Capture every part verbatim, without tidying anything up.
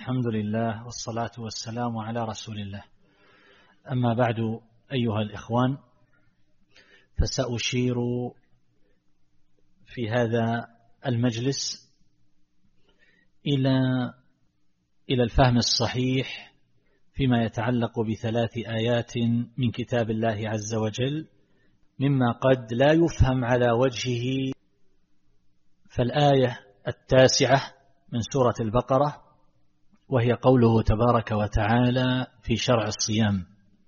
الحمد لله والصلاة والسلام على رسول الله. أما بعد أيها الإخوان، فسأشير في هذا المجلس إلى إلى الفهم الصحيح فيما يتعلق بثلاث آيات من كتاب الله عز وجل مما قد لا يفهم على وجهه. فالآية التاسعة من سورة البقرة، وهي قوله تبارك وتعالى في شرع الصيام: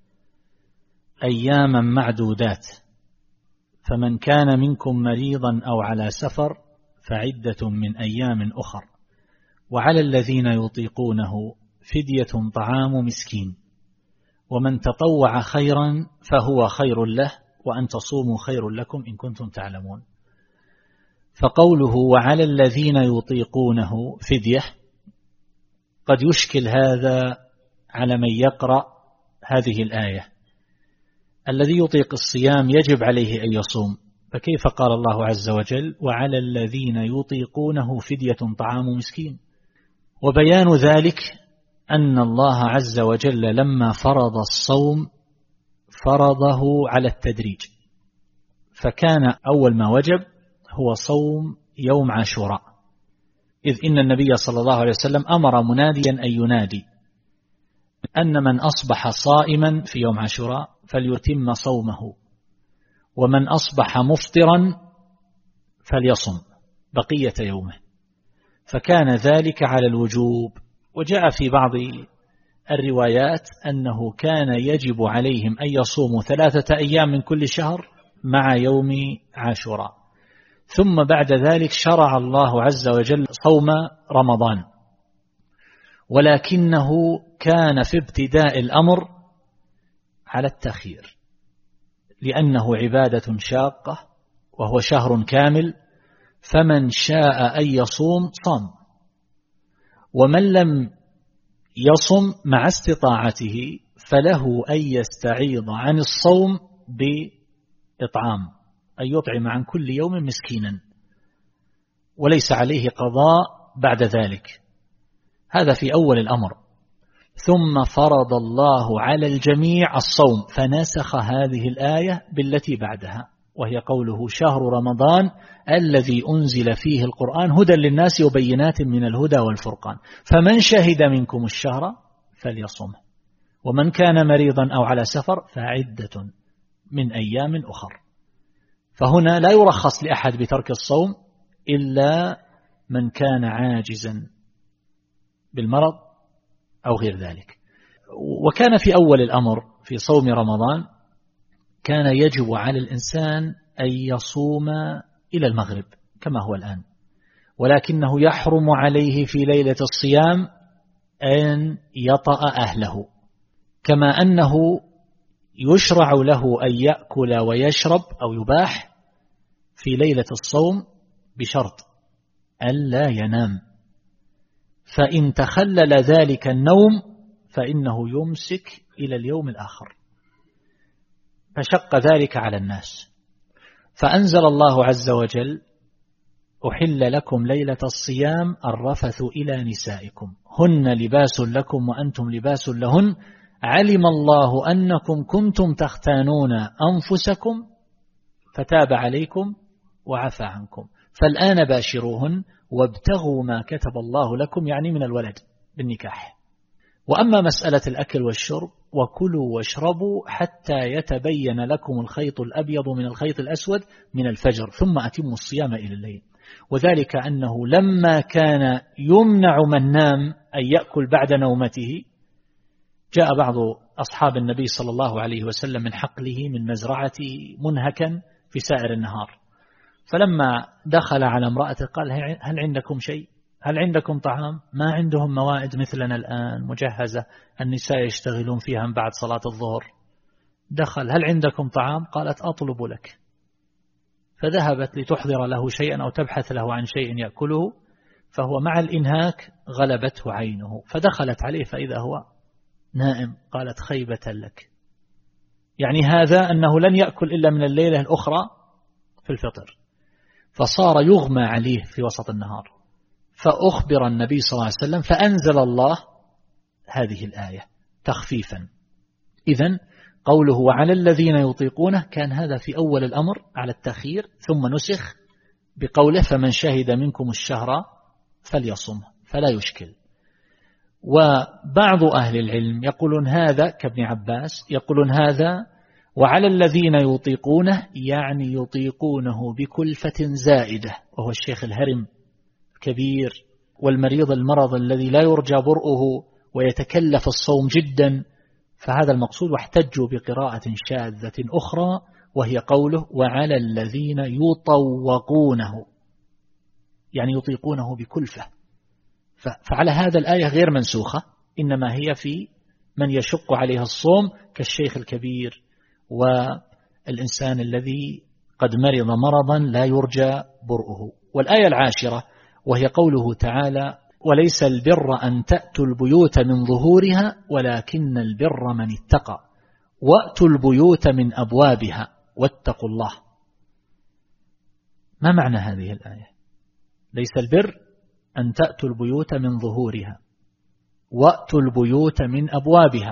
أياما معدودات، فمن كان منكم مريضا أو على سفر فعدة من أيام أخر، وعلى الذين يطيقونه فدية طعام مسكين، ومن تطوع خيرا فهو خير له، وأن تصوموا خير لكم إن كنتم تعلمون. فقوله وعلى الذين يطيقونه فدية قد يشكل هذا على من يقرأ هذه الآية. الذي يطيق الصيام يجب عليه أن يصوم، فكيف قال الله عز وجل وعلى الذين يطيقونه فدية طعام مسكين؟ وبيان ذلك أن الله عز وجل لما فرض الصوم فرضه على التدريج، فكان أول ما وجب هو صوم يوم عاشوراء، إذ إن النبي صلى الله عليه وسلم أمر مناديا أن ينادي أن من أصبح صائما في يوم عاشوراء فليتم صومه، ومن أصبح مفطرا فليصم بقية يومه، فكان ذلك على الوجوب. وجاء في بعض الروايات أنه كان يجب عليهم أن يصوموا ثلاثة أيام من كل شهر مع يوم عاشوراء. ثم بعد ذلك شرع الله عز وجل صوم رمضان، ولكنه كان في ابتداء الأمر على التأخير، لأنه عبادة شاقة وهو شهر كامل، فمن شاء أن يصوم صام، ومن لم يصم مع استطاعته فله أن يستعيض عن الصوم بإطعام، أن يطعم عن كل يوم مسكينا، وليس عليه قضاء بعد ذلك. هذا في أول الأمر. ثم فرض الله على الجميع الصوم، فنسخ هذه الآية بالتي بعدها، وهي قوله شهر رمضان الذي أنزل فيه القرآن هدى للناس وبينات من الهدى والفرقان، فمن شهد منكم الشهر فليصمه، ومن كان مريضا أو على سفر فعدة من أيام أخر. فهنا لا يرخص لأحد بترك الصوم إلا من كان عاجزا بالمرض أو غير ذلك. وكان في أول الأمر في صوم رمضان كان يجب على الإنسان أن يصوم إلى المغرب كما هو الآن، ولكنه يحرم عليه في ليلة الصيام أن يطأ أهله، كما أنه يشرع له أن يأكل ويشرب أو يباح في ليلة الصوم بشرط ألا ينام، فإن تخلل ذلك النوم فإنه يمسك إلى اليوم الآخر، فشق ذلك على الناس. فأنزل الله عز وجل أحل لكم ليلة الصيام الرفث إلى نسائكم هن لباس لكم وأنتم لباس لهن علم الله أنكم كنتم تختانون أنفسكم فتاب عليكم وعفى عنكم، فالآن باشروهن وابتغوا ما كتب الله لكم، يعني من الولد بالنكاح. وأما مسألة الأكل والشرب وكلوا واشربوا حتى يتبين لكم الخيط الأبيض من الخيط الأسود من الفجر ثم أتموا الصيام إلى الليل، وذلك أنه لما كان يمنع من نام أن يأكل بعد نومته، جاء بعض أصحاب النبي صلى الله عليه وسلم من حقله من مزرعته منهكا في سائر النهار، فلما دخل على امرأته قال هل عندكم شيء؟ هل عندكم طعام؟ ما عندهم موائد مثلنا الآن مجهزة النساء يشتغلون فيها من بعد صلاة الظهر. دخل هل عندكم طعام؟ قالت أطلب لك، فذهبت لتحضر له شيئا أو تبحث له عن شيء يأكله، فهو مع الإنهاك غلبته عينه، فدخلت عليه فإذا هو نائم. قالت خيبة لك، يعني هذا أنه لن يأكل إلا من الليلة الأخرى في الفطر، فصار يغمى عليه في وسط النهار، فأخبر النبي صلى الله عليه وسلم فأنزل الله هذه الآية تخفيفا. إذن قوله وعلى الذين يطيقونه كان هذا في أول الأمر على التخيير، ثم نسخ بقوله فمن شهد منكم الشهر فليصمه، فلا يشكل. وبعض أهل العلم يقولون هذا كابن عباس، يقولون هذا وعلى الذين يطيقونه يعني يطيقونه بكلفة زائدة، وهو الشيخ الهرم كبير والمريض المرض الذي لا يرجى برؤه ويتكلف الصوم جدا، فهذا المقصود. واحتجوا بقراءة شاذة أخرى وهي قوله وعلى الذين يطوقونه يعني يطيقونه بكلفة. فعلى هذا الآية غير منسوخة، إنما هي في من يشق عليه الصوم كالشيخ الكبير والإنسان الذي قد مرض مرضا لا يرجى برؤه. والآية العاشرة وهي قوله تعالى وليس البر أن تأتوا البيوت من ظهورها ولكن البر من اتقى وأتوا البيوت من أبوابها واتقوا الله. ما معنى هذه الآية؟ ليس البر أن تأتوا البيوت من ظهورها وأتوا البيوت من أبوابها،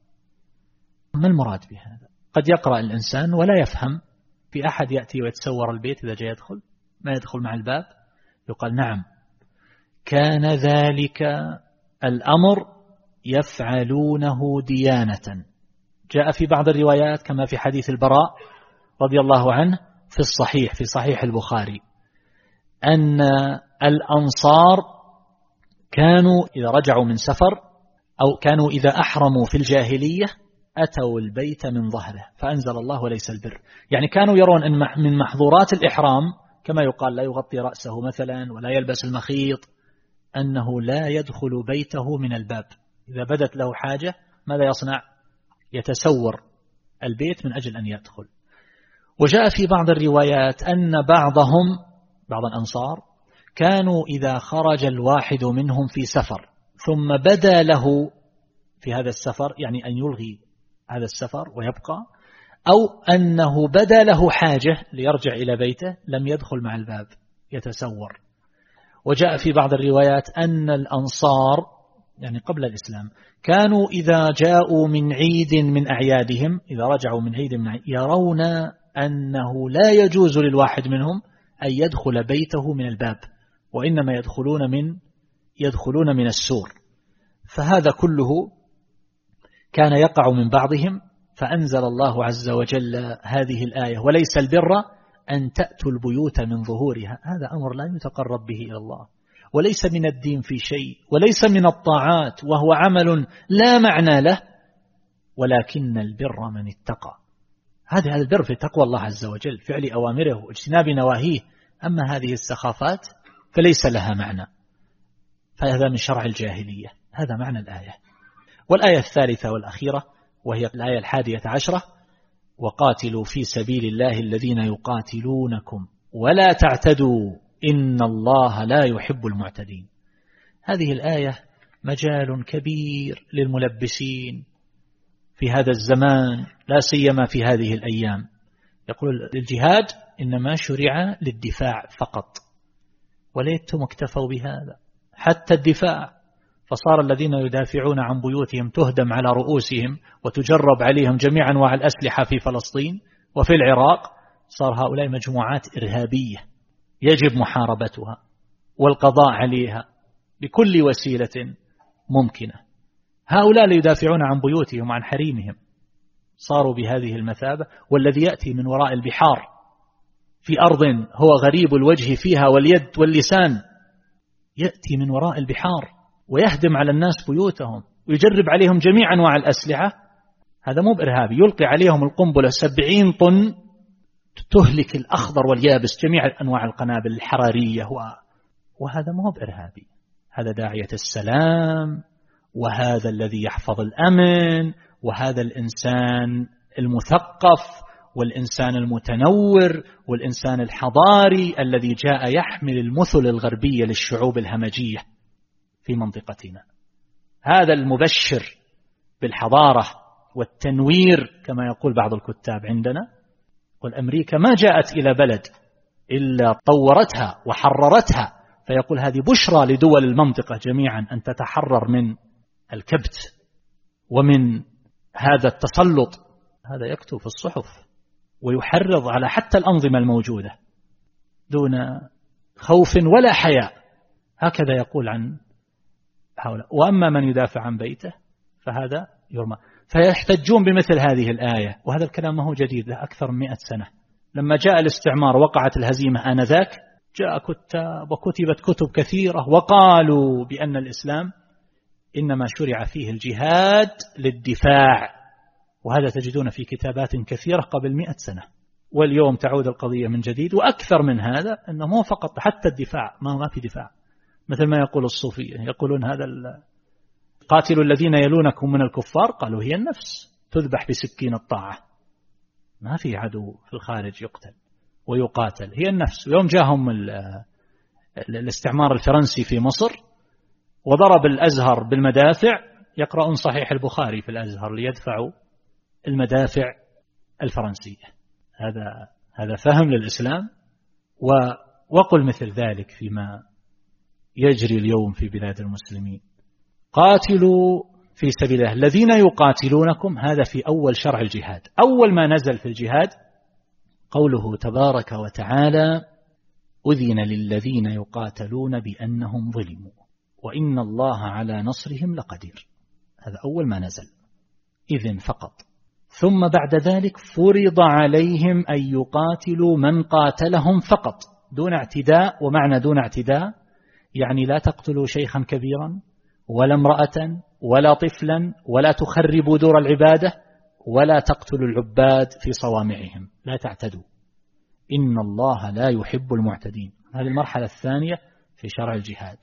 ما المراد بهذا؟ قد يقرأ الإنسان ولا يفهم، في أحد يأتي ويتسور البيت إذا جاء يدخل ما يدخل مع الباب، يقال نعم كان ذلك الأمر يفعلونه ديانة. جاء في بعض الروايات كما في حديث البراء رضي الله عنه في الصحيح في صحيح البخاري أن الأنصار كانوا إذا رجعوا من سفر أو كانوا إذا أحرموا في الجاهلية أتوا البيت من ظهره، فأنزل الله وليس البر، يعني كانوا يرون أن من محظورات الإحرام كما يقال لا يغطي رأسه مثلا ولا يلبس المخيط، أنه لا يدخل بيته من الباب، إذا بدت له حاجة ماذا يصنع؟ يتسور البيت من أجل أن يدخل. وجاء في بعض الروايات أن بعضهم بعض الأنصار كانوا إذا خرج الواحد منهم في سفر ثم بدا له في هذا السفر، يعني أن يلغي هذا السفر ويبقى، أو أنه بدا له حاجة ليرجع إلى بيته لم يدخل مع الباب يتسور. وجاء في بعض الروايات أن الأنصار يعني قبل الإسلام كانوا إذا جاءوا من عيد من أعيادهم إذا رجعوا من عيد من عيد يرون أنه لا يجوز للواحد منهم أن يدخل بيته من الباب، وإنما يدخلون من يدخلون من السور. فهذا كله كان يقع من بعضهم، فأنزل الله عز وجل هذه الآية وليس البر أن تأتوا البيوت من ظهورها. هذا أمر لا يتقرب به إلى الله، وليس من الدين في شيء، وليس من الطاعات، وهو عمل لا معنى له، ولكن البر من اتقى. هذا البر في تقوى الله عز وجل، فعل أوامره واجتناب نواهيه. أما هذه السخافات فليس لها معنى، فهذا من شرع الجاهلية. هذا معنى الآية. والآية الثالثة والأخيرة وهي الآية الحادية عشرة وقاتلوا في سبيل الله الذين يقاتلونكم ولا تعتدوا إن الله لا يحب المعتدين. هذه الآية مجال كبير للملبسين في هذا الزمان، لا سيما في هذه الأيام. يقول الجهاد إنما شرع للدفاع فقط، وليتم اكتفوا بهذا حتى الدفاع، فصار الذين يدافعون عن بيوتهم تهدم على رؤوسهم وتجرب عليهم جميع أنواع الأسلحة في فلسطين وفي العراق، صار هؤلاء مجموعات إرهابية يجب محاربتها والقضاء عليها بكل وسيلة ممكنة. هؤلاء اللي يدافعون عن بيوتهم وعن حريمهم صاروا بهذه المثابة. والذي يأتي من وراء البحار في أرض هو غريب الوجه فيها واليد واللسان، يأتي من وراء البحار ويهدم على الناس بيوتهم ويجرب عليهم جميع أنواع الأسلحة، هذا مو بإرهابي. يلقي عليهم القنبلة سبعين طن تهلك الأخضر واليابس، جميع أنواع القنابل الحرارية، وهذا مو بإرهابي. هذا داعية السلام، وهذا الذي يحفظ الأمن، وهذا الإنسان المثقف والإنسان المتنور والإنسان الحضاري الذي جاء يحمل المثل الغربية للشعوب الهمجية في منطقتنا. هذا المبشر بالحضارة والتنوير كما يقول بعض الكتاب عندنا. والأمريكا ما جاءت إلى بلد إلا طورتها وحررتها فيقول هذه بشرى لدول المنطقة جميعا أن تتحرر من الكبت ومن هذا التسلط. هذا يكتب في الصحف ويحرض على حتى الأنظمة الموجودة دون خوف ولا حياء. هكذا يقول عن هؤلاء. وأما من يدافع عن بيته فهذا يرمى. فيحتجون بمثل هذه الآية، وهذا الكلام ما هو جديد، له أكثر من مئة سنة. لما جاء الاستعمار وقعت الهزيمة آنذاك، جاء كتاب وكتبت كتب كثيرة وقالوا بأن الإسلام إنما شرع فيه الجهاد للدفاع، وهذا تجدون في كتابات كثيرة قبل مئة سنة. واليوم تعود القضية من جديد، وأكثر من هذا أنه مو فقط حتى الدفاع، ما ما في دفاع، مثل ما يقول الصوفية، يقولون هذا قاتلوا الذين يلونكم من الكفار، قالوا هي النفس تذبح بسكين الطاعة، ما في عدو في الخارج يقتل ويقاتل، هي النفس. ويوم جاءهم الاستعمار الفرنسي في مصر وضرب الأزهر بالمدافع، يقرؤون صحيح البخاري في الأزهر ليدفعوا المدافع الفرنسية. هذا هذا فهم للإسلام. وقل مثل ذلك فيما يجري اليوم في بلاد المسلمين. قاتلوا في سبيل الله الذين يقاتلونكم، هذا في أول شرع الجهاد. أول ما نزل في الجهاد قوله تبارك وتعالى أذن للذين يقاتلون بأنهم ظلموا وإن الله على نصرهم لقدير. هذا أول ما نزل، إذن فقط. ثم بعد ذلك فرض عليهم أن يقاتلوا من قاتلهم فقط دون اعتداء. ومعنى دون اعتداء يعني لا تقتلوا شيخا كبيرا ولا امرأة ولا طفلا ولا تخربوا دور العبادة ولا تقتلوا العباد في صوامعهم، لا تعتدوا، إن الله لا يحب المعتدين. هذه المرحلة الثانية في شرع الجهاد.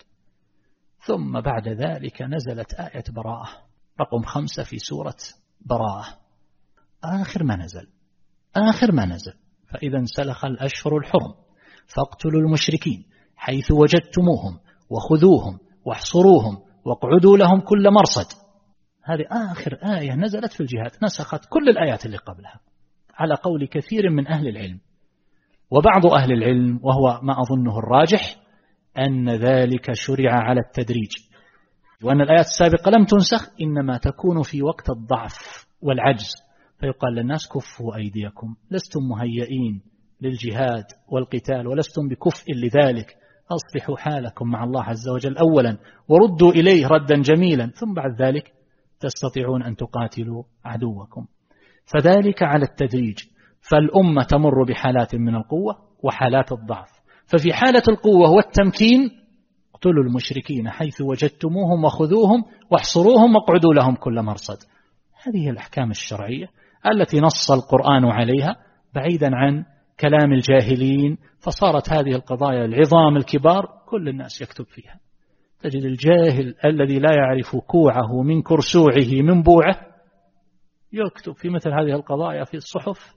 ثم بعد ذلك نزلت آية براءة رقم خمسة في سورة براءة، آخر ما نزل آخر ما نزل فإذا انسلخ الأشهر الحرم فاقتلوا المشركين حيث وجدتموهم وخذوهم واحصروهم واقعدوا لهم كل مرصد. هذه آخر آية نزلت في الجهاد، نسخت كل الآيات اللي قبلها على قول كثير من أهل العلم. وبعض أهل العلم وهو ما أظنه الراجح أن ذلك شرع على التدريج، وأن الآيات السابقة لم تنسخ، إنما تكون في وقت الضعف والعجز، فيقال للناس كفوا أيديكم، لستم مهيئين للجهاد والقتال ولستم بكفء لذلك، أصلحوا حالكم مع الله عز وجل أولا وردوا إليه ردا جميلا، ثم بعد ذلك تستطيعون أن تقاتلوا عدوكم. فذلك على التدريج. فالأمة تمر بحالات من القوة وحالات الضعف، ففي حالة القوة والتمكين اقتلوا المشركين حيث وجدتموهم وخذوهم واحصروهم واقعدوا لهم كل مرصد. هذه الأحكام الشرعية التي نص القرآن عليها بعيدا عن كلام الجاهلين، فصارت هذه القضايا العظام الكبار كل الناس يكتب فيها. تجد الجاهل الذي لا يعرف كوعه من كرسوعه من بوعه يكتب في مثل هذه القضايا في الصحف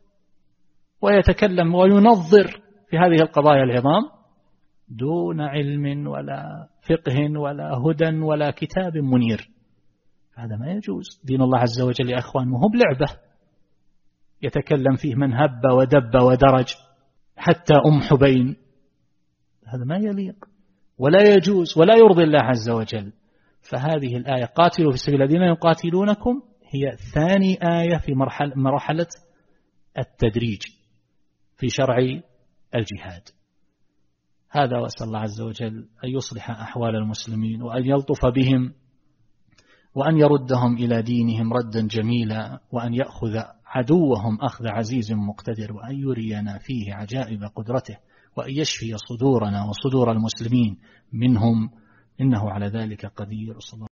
ويتكلم وينظر في هذه القضايا العظام دون علم ولا فقه ولا هدى ولا كتاب منير. هذا ما يجوز. دين الله عز وجل يا أخوان مو بلعبة يتكلم فيه من هب ودب ودرج حتى أم حبين، هذا ما يليق ولا يجوز ولا يرضي الله عز وجل. فهذه الآية قاتلوا في سبيل الذين يقاتلونكم هي ثاني آية في مرحلة, مرحلة التدريج في شرع الجهاد. هذا وأسأل الله عز وجل أن يصلح أحوال المسلمين وأن يلطف بهم وأن يردهم إلى دينهم ردا جميلا، وأن يأخذ عدوهم أخذ عزيز مقتدر، وأن يرينا فيه عجائب قدرته، وأن يشفي صدورنا وصدور المسلمين منهم، إنه على ذلك قدير. صلى الله